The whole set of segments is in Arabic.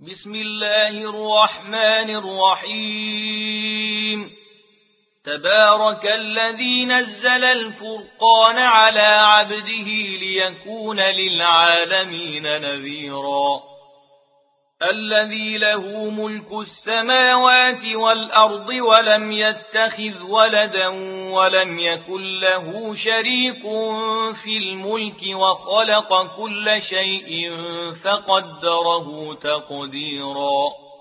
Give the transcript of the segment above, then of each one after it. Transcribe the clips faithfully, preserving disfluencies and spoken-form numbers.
بسم الله الرحمن الرحيم تبارك الذي نزل الفرقان على عبده ليكون للعالمين نذيرا الذي له ملك السماوات والأرض ولم يتخذ ولدا ولم يكن له شريك في الملك وخلق كل شيء فقدره تقديرا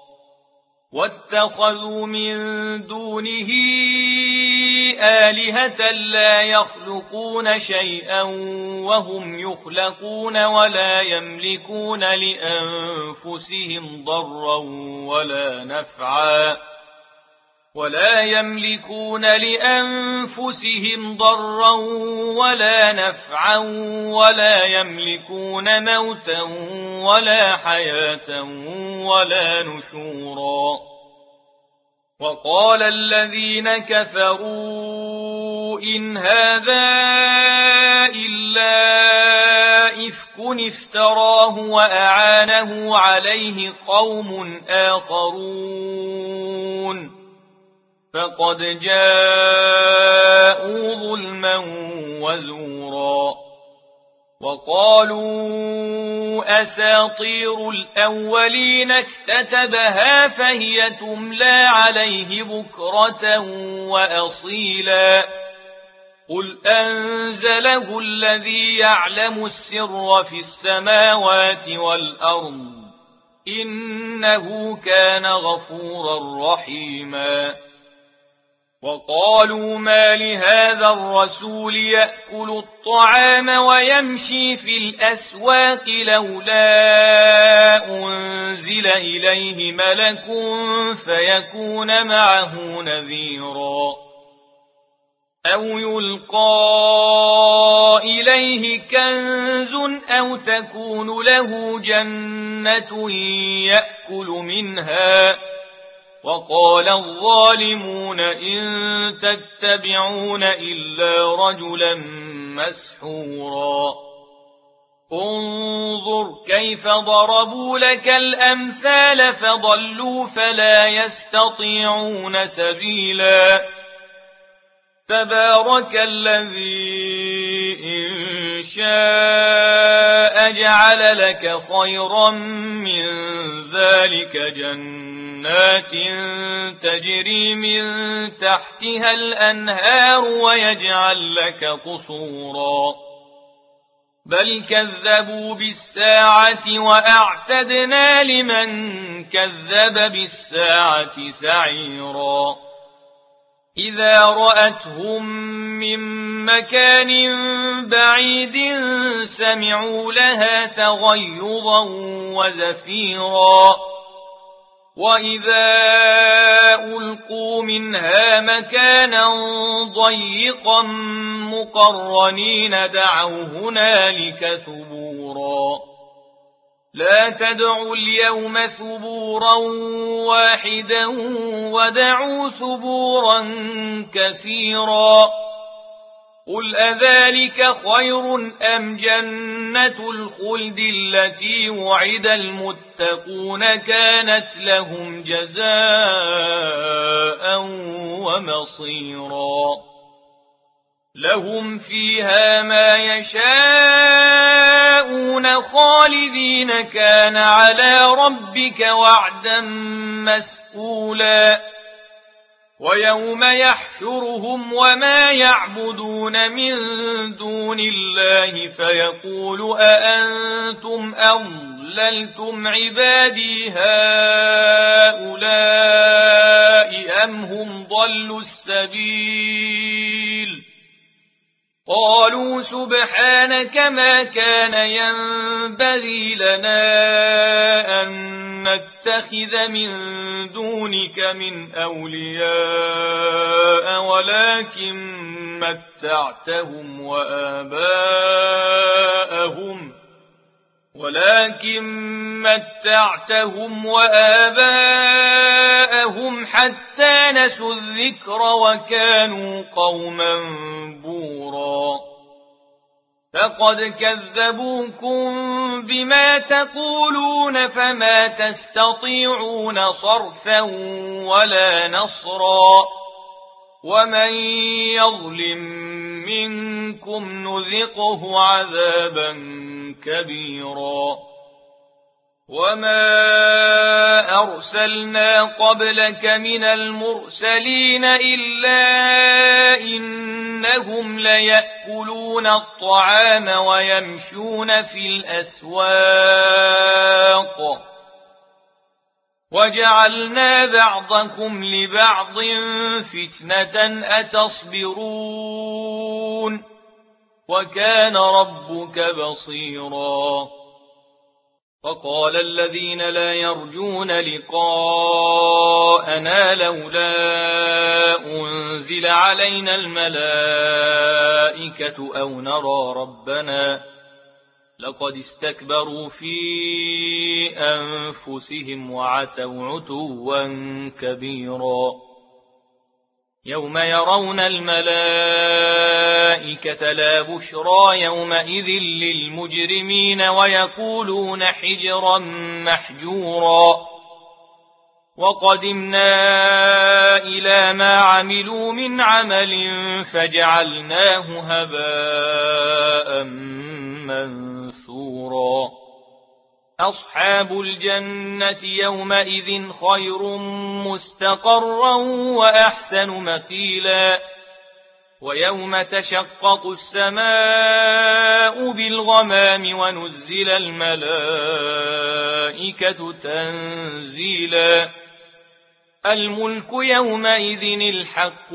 واتخذوا من دونه آلهة لا يخلقون شيئا وهم يخلقون ولا يملكون لأنفسهم ضرا ولا نفعا ولا يملكون لأنفسهم ضرا ولا نفعا ولا يملكون موتا ولا حياة ولا نشورا وقال الذين كفروا إن هذا إلا إفك افتراه وأعانه عليه قوم آخرون فقد جاءوا ظلما وزورا وقالوا أساطير الأولين اكتتبها فهي تملى عليه بكرة وأصيلا قل أنزله الذي يعلم السر في السماوات والأرض إنه كان غفورا رحيما وقالوا ما لهذا الرسول يأكل الطعام ويمشي في الأسواق لولا أنزل إليه ملك فيكون معه نذيرا أو يلقى إليه كنز أو تكون له جنة يأكل منها وقال الظالمون إن تتبعون إلا رجلا مسحورا انظر كيف ضربوا لك الأمثال فضلوا فلا يستطيعون سبيلا تبارك الذي إن شاء جعل لك خيرا من ذلك جنات تجري من تحتها الأنهار ويجعل لك قصورا بل كذبوا بالساعة وأعتدنا لمن كذب بالساعة سعيرا إذا رأتهم من مكان بعيد سمعوا لها تغيظا وزفيرا وإذا ألقوا منها مكانا ضيقا مقرنين دعوا هنالك ثبورا لا تدعوا اليوم ثبورا واحدا ودعوا ثبورا كثيرا قل أذلك خير أم جنة الخلد التي وعد المتقون كانت لهم جزاء ومصيرا لهم فيها ما يشاءون خالدين كان على ربك وعدا مسئولا ويوم يحشرهم وما يعبدون من دون الله فيقول أأنتم أضللتم عبادي هؤلاء أم هم ضلوا السبيل قالوا سبحانك ما كان ينبغي لنا أن نتخذ من دونك من أولياء ولكن متعتهم وآباءهم ولكن متعتهم وآباءهم حتى نسوا الذكر وكانوا قوما بورا فقد كذبوكم بما تقولون فما تستطيعون صرفا ولا نصرا ومن يظلم منكم نذقه عذابا كبيرا وما أرسلنا قبلك من المرسلين إلا إنهم ليأكلون الطعام ويمشون في الأسواق وجعلنا بعضكم لبعض فتنة أتصبرون وكان ربك بصيرا وقال الذين لا يرجون لقاءنا لولا أنزل علينا الملائكة أو نرى ربنا لقد استكبروا في أنفسهم وعتوا عتوا كبيرا يوم يرون الملائكة لا بشرى يومئذ للمجرمين ويقولون حجرا محجورا وقدمنا إلى ما عملوا من عمل فجعلناه هباء منثورا أصحاب الجنة يومئذ خير مستقرا وأحسن مقيلا ويوم تشقق السماء بالغمام ونزل الملائكة تنزيلا الملك يومئذ الحق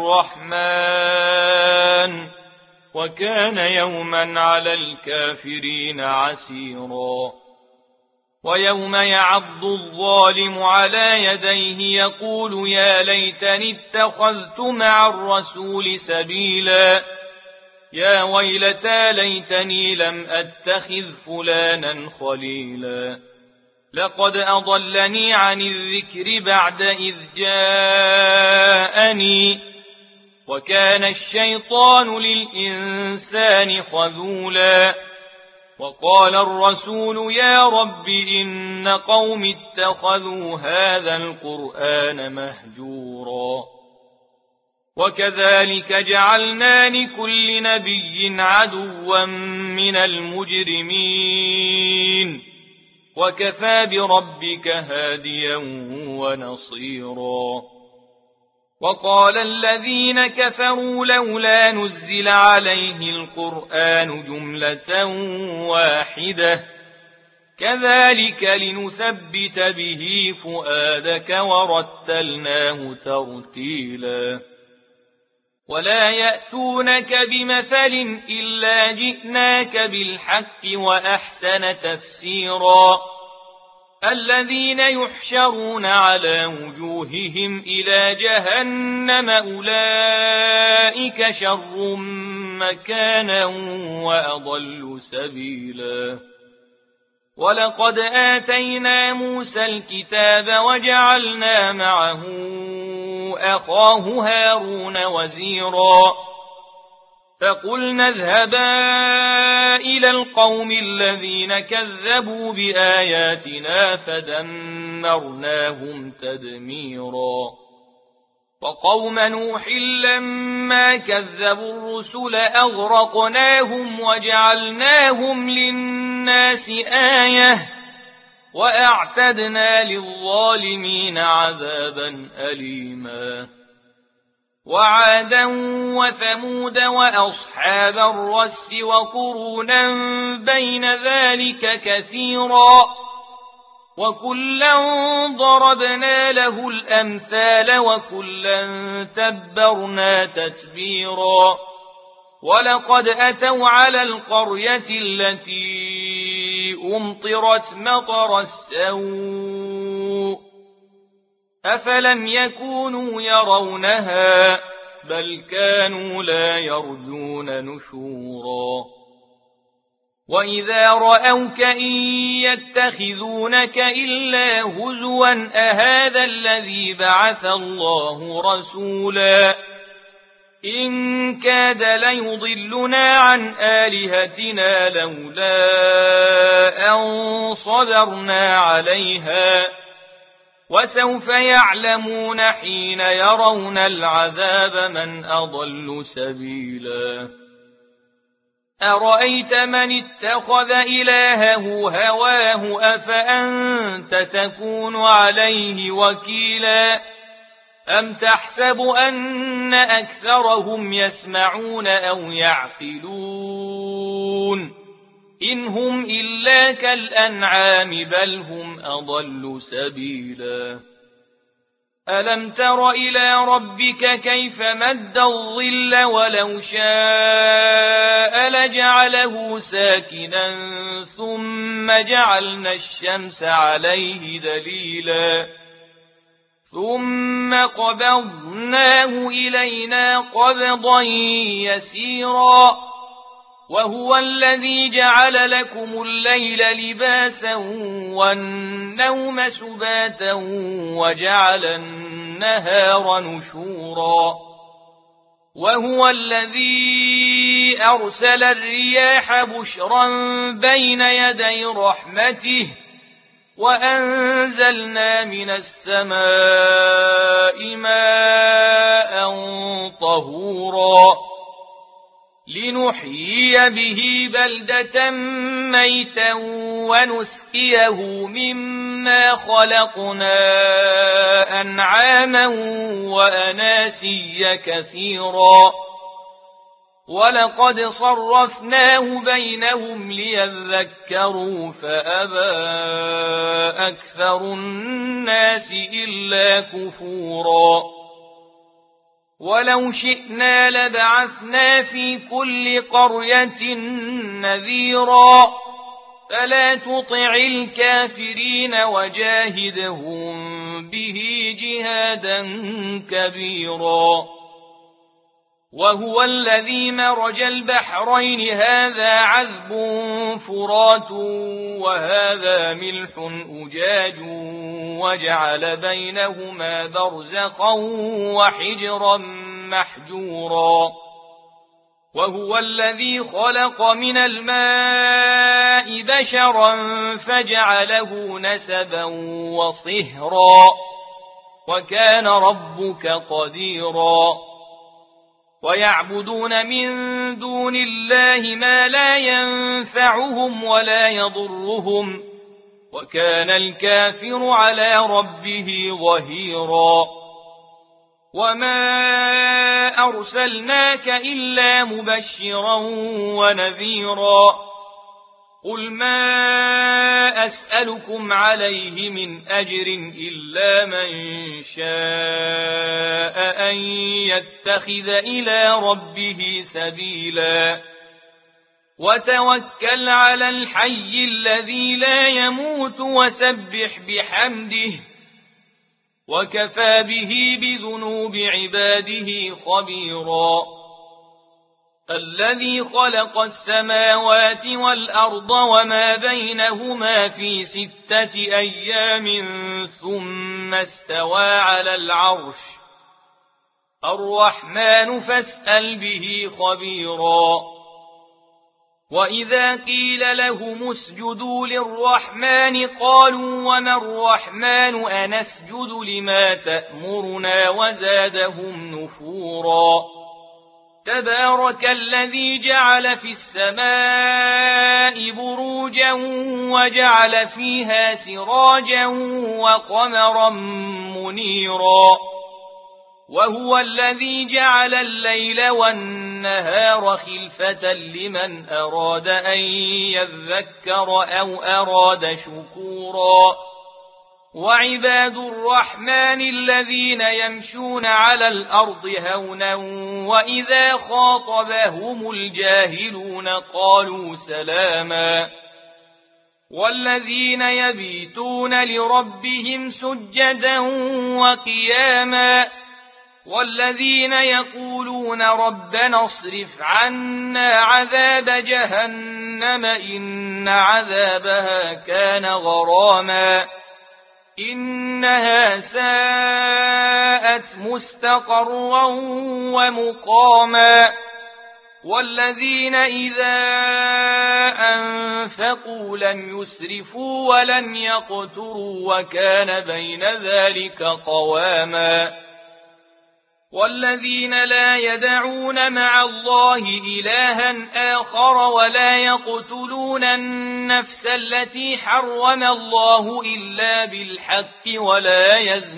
للرحمن وكان يوما على الكافرين عسيرا ويوم يعض الظالم على يديه يقول يا ليتني اتخذت مع الرسول سبيلا يا ويلتى ليتني لم أتخذ فلانا خليلا لقد أضلني عن الذكر بعد إذ جاءني وكان الشيطان للإنسان خذولا وقال الرسول يا رب إن قوم اتخذوا هذا القرآن مهجورا وكذلك جعلنا لكل نبي عدوا من المجرمين وكفى بربك هاديا ونصيرا وقال الذين كفروا لولا نزل عليه القرآن جملة واحدة كذلك لنثبت به فؤادك ورتلناه ترتيلا ولا يأتونك بمثل إلا جئناك بالحق وأحسن تفسيرا الذين يحشرون على وجوههم إلى جهنم أولئك شر مكانا وأضل سبيلا ولقد آتينا موسى الكتاب وجعلنا معه أخاه هارون وزيرا فقلنا اذهبا إلى القوم الذين كذبوا بآياتنا فدمرناهم تدميرا وقوم نوح لما كذبوا الرسل أغرقناهم وجعلناهم للناس آية وأعتدنا للظالمين عذابا أليما وعادا وثمود وأصحاب الرس وقرونا بين ذلك كثيرا وكلا ضربنا له الأمثال وكلا تبرنا تتبيرا ولقد أتوا على القرية التي أمطرت مطر السوء أفلم يكونوا يرونها بل كانوا لا يرجون نشورا وإذا رأوك إن يتخذونك إلا هزوا أهذا الذي بعث الله رسولا إن كاد ليضلنا عن آلهتنا لولا أن صبرنا عليها وسوف يعلمون حين يرون العذاب من أضل سبيلا أرأيت من اتخذ إلهه هواه أفأنت تكون عليه وكيلا أم تحسب أن أكثرهم يسمعون أو يعقلون إن هم إلا كالأنعام بل هم أضل سبيلا ألم تر إلى ربك كيف مد الظل ولو شاء لجعله ساكنا ثم جعلنا الشمس عليه دليلا ثم قبضناه إلينا قبضا يسيرا وهو الذي جعل لكم الليل لباسا والنوم سباتا وجعل النهار نشورا وهو الذي أرسل الرياح بشرا بين يدي رحمته وأنزلنا من السماء ماء طهورا لنحيي به بلدة ميتا ونسقيه مما خلقنا أنعاما وأناسيا كثيرا ولقد صرفناه بينهم ليذكروا فأبى أكثر الناس إلا كفورا ولو شئنا لبعثنا في كل قرية نذيرا فلا تطع الكافرين وجاهدهم به جهادا كبيرا وهو الذي مرج البحرين هذا عذب فرات وهذا ملح أجاج وجعل بينهما برزخا وحجرا محجورا وهو الذي خلق من الماء بشرا فجعله نسبا وصهرا وكان ربك قديرا ويعبدون من دون الله ما لا ينفعهم ولا يضرهم وكان الكافر على ربه ظهيرا وما أرسلناك إلا مبشرا ونذيرا قل ما أسألكم عليه من أجر إلا من شاء أن يتخذ إلى ربه سبيلا وتوكل على الحي الذي لا يموت وسبح بحمده وكفى به بذنوب عباده خبيرا الذي خلق السماوات والأرض وما بينهما في ستة أيام ثم استوى على العرش الرحمن فاسأل به خبيرا وإذا قيل لهم اسجدوا للرحمن قالوا وما الرحمن أنسجد لما تأمرنا وزادهم نفورا تبارك الذي جعل في السماء بروجا وجعل فيها سراجا وقمرا منيرا وهو الذي جعل الليل والنهار خلفة لمن أراد أن يذكر أو أراد شكورا وعباد الرحمن الذين يمشون على الأرض هونا وإذا خاطبهم الجاهلون قالوا سلاما والذين يبيتون لربهم سجدا وقياما والذين يقولون ربنا اصرف عنا عذاب جهنم إن عذابها كان غراما إنها ساءت حسنت مستقرا ومقاما والذين إذا أنفقوا لم يسرفوا ولم يقتروا وكان بين ذلك قواما والذين لا يدعون مع الله إلها آخر ولا يقتلون النفس التي حرم الله إلا بالحق ولا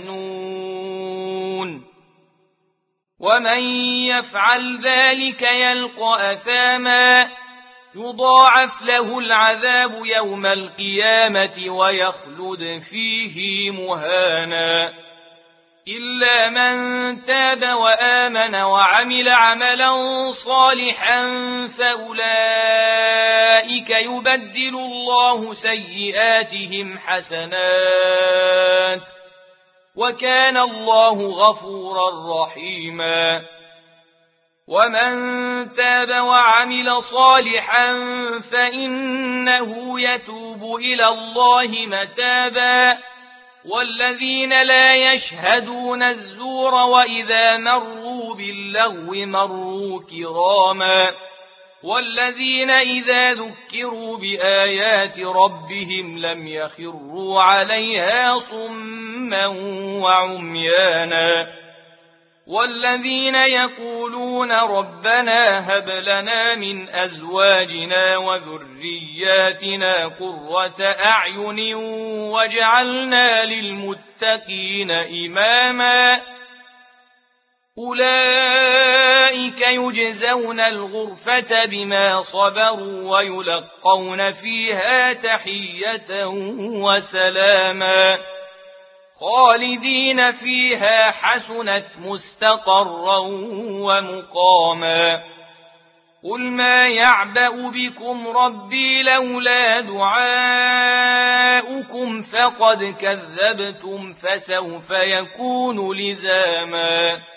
يزنون ومن يفعل ذلك يلقى أثاما يضاعف له العذاب يوم القيامة ويخلد فيه مهانا إلا من تاب وآمن وعمل عملا صالحا فأولئك يبدل الله سيئاتهم حسنات وكان الله غفورا رحيما ومن تاب وعمل صالحا فإنه يتوب إلى الله متابا والذين لا يشهدون الزور وإذا مروا باللغو مروا كراما والذين إذا ذكروا بآيات ربهم لم يخروا عليها صما وعميانا والذين يقولون ربنا هب لنا من أزواجنا وذرياتنا قرة أعين واجعلنا للمتقين إماما أولئك يجزون الغرفة بما صبروا ويلقون فيها تحية وسلاما خالدين فيها حسنت مستقرا ومقاما قل ما يعبأ بكم ربي لولا دعاؤكم فقد كذبتم فسوف يكون لزاما